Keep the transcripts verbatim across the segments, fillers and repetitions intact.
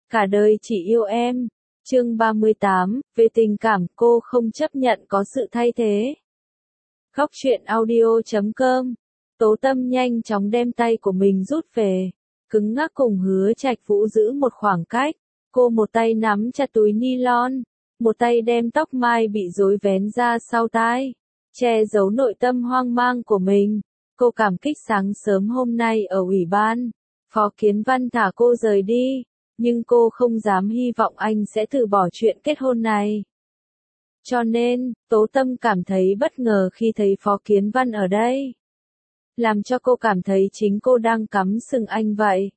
Cả đời chỉ yêu em. Chương ba mươi tám, về tình cảm cô không chấp nhận có sự thay thế. Góc truyện audio chấm com. Tố Tâm nhanh chóng đem tay của mình rút về, cứng ngắc cùng Hứa Trạch Vũ giữ một khoảng cách. Cô một tay nắm chặt túi nylon, một tay đem tóc mai bị rối vén ra sau tai, che giấu nội tâm hoang mang của mình. Cô cảm kích sáng sớm hôm nay ở ủy ban, Phó Kiến Văn thả cô rời đi, nhưng cô không dám hy vọng anh sẽ từ bỏ chuyện kết hôn này. Cho nên, Tố Tâm cảm thấy bất ngờ khi thấy Phó Kiến Văn ở đây. Làm cho cô cảm thấy chính cô đang cắm sừng anh vậy.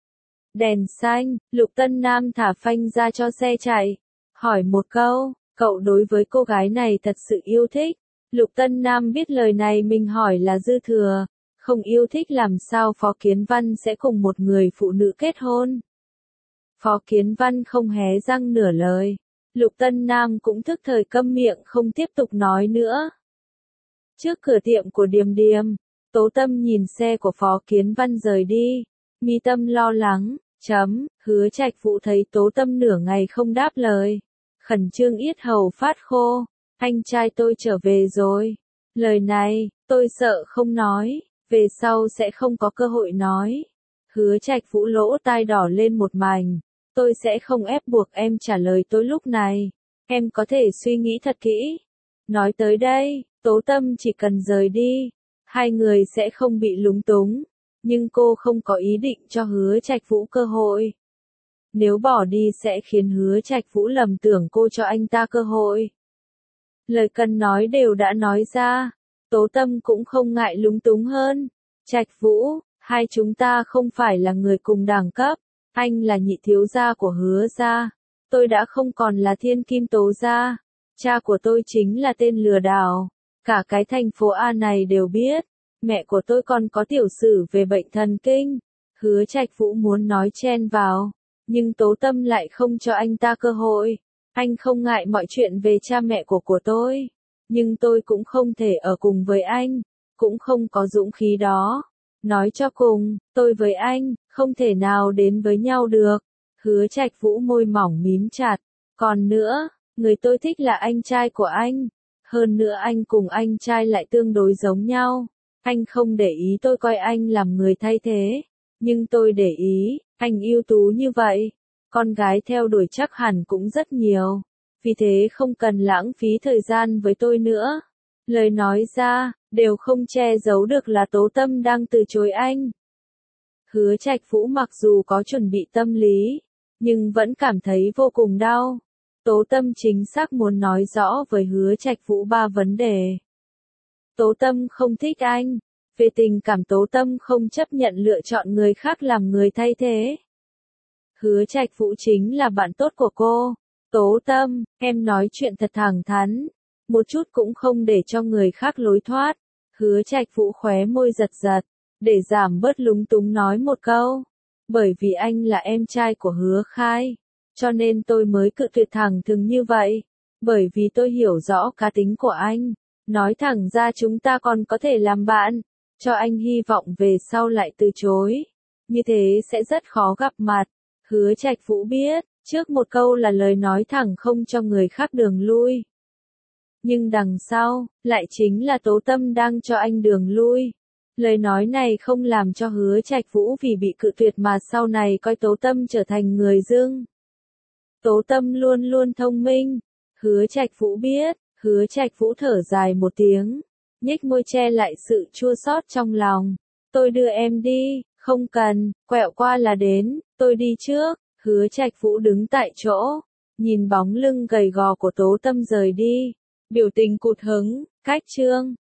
Đèn xanh, Lục Tân Nam thả phanh ra cho xe chạy. Hỏi một câu, cậu đối với cô gái này thật sự yêu thích? Lục Tân Nam biết lời này mình hỏi là dư thừa. Không yêu thích làm sao Phó Kiến Văn sẽ cùng một người phụ nữ kết hôn. Phó Kiến Văn không hé răng nửa lời. Lục Tân Nam cũng thức thời câm miệng không tiếp tục nói nữa. Trước cửa tiệm của Điềm Điềm, Tố Tâm nhìn xe của Phó Kiến Văn rời đi. Mi tâm lo lắng, chấm, Hứa Trạch Vũ thấy Tố Tâm nửa ngày không đáp lời. Khẩn trương yết hầu phát khô. Anh trai tôi trở về rồi. Lời này, tôi sợ không nói, về sau sẽ không có cơ hội nói. Hứa Trạch Vũ lỗ tai đỏ lên một mảnh. Tôi sẽ không ép buộc em trả lời tôi lúc này. Em có thể suy nghĩ thật kỹ. Nói tới đây, Tố Tâm chỉ cần rời đi, hai người sẽ không bị lúng túng. Nhưng cô không có ý định cho Hứa Trạch Vũ cơ hội. Nếu bỏ đi sẽ khiến Hứa Trạch Vũ lầm tưởng cô cho anh ta cơ hội. Lời cần nói đều đã nói ra. Tố Tâm cũng không ngại lúng túng hơn. Trạch Vũ, hai chúng ta không phải là người cùng đẳng cấp. Anh là nhị thiếu gia của Hứa gia. Tôi đã không còn là thiên kim Tố gia. Cha của tôi chính là tên lừa đảo. Cả cái thành phố A này đều biết. Mẹ của tôi còn có tiểu sử về bệnh thần kinh. Hứa Trạch Vũ muốn nói chen vào, nhưng Tố Tâm lại không cho anh ta cơ hội. Anh không ngại mọi chuyện về cha mẹ của của tôi. Nhưng tôi cũng không thể ở cùng với anh. Cũng không có dũng khí đó. Nói cho cùng, tôi với anh, không thể nào đến với nhau được. Hứa Trạch Vũ môi mỏng mím chặt. Còn nữa, người tôi thích là anh trai của anh. Hơn nữa anh cùng anh trai lại tương đối giống nhau. Anh không để ý tôi coi anh làm người thay thế. Nhưng tôi để ý, anh ưu tú như vậy. Con gái theo đuổi chắc hẳn cũng rất nhiều. Vì thế không cần lãng phí thời gian với tôi nữa. Lời nói ra, đều không che giấu được là Tố Tâm đang từ chối anh. Hứa Trạch Vũ mặc dù có chuẩn bị tâm lý, nhưng vẫn cảm thấy vô cùng đau. Tố Tâm chính xác muốn nói rõ với Hứa Trạch Vũ ba vấn đề. Tố Tâm không thích anh. Về tình cảm Tố Tâm không chấp nhận lựa chọn người khác làm người thay thế. Hứa Trạch Vũ chính là bạn tốt của cô. Tố Tâm, em nói chuyện thật thẳng thắn. Một chút cũng không để cho người khác lối thoát. Hứa Trạch Vũ khóe môi giật giật. Để giảm bớt lúng túng nói một câu. Bởi vì anh là em trai của Hứa Khai. Cho nên tôi mới cự tuyệt thẳng thừng như vậy. Bởi vì tôi hiểu rõ cá tính của anh. Nói thẳng ra chúng ta còn có thể làm bạn. Cho anh hy vọng về sau lại từ chối. Như thế sẽ rất khó gặp mặt. Hứa Trạch Vũ biết, trước một câu là lời nói thẳng không cho người khác đường lui. Nhưng đằng sau, lại chính là Tố Tâm đang cho anh đường lui. Lời nói này không làm cho Hứa Trạch Vũ vì bị cự tuyệt mà sau này coi Tố Tâm trở thành người dưng. Tố Tâm luôn luôn thông minh. Hứa Trạch Vũ biết, Hứa Trạch Vũ thở dài một tiếng, nhếch môi che lại sự chua xót trong lòng. Tôi đưa em đi, không cần, quẹo qua là đến, tôi đi trước. Hứa Trạch Vũ đứng tại chỗ, nhìn bóng lưng gầy gò của Tố Tâm rời đi, biểu tình cụt hứng. Cách chương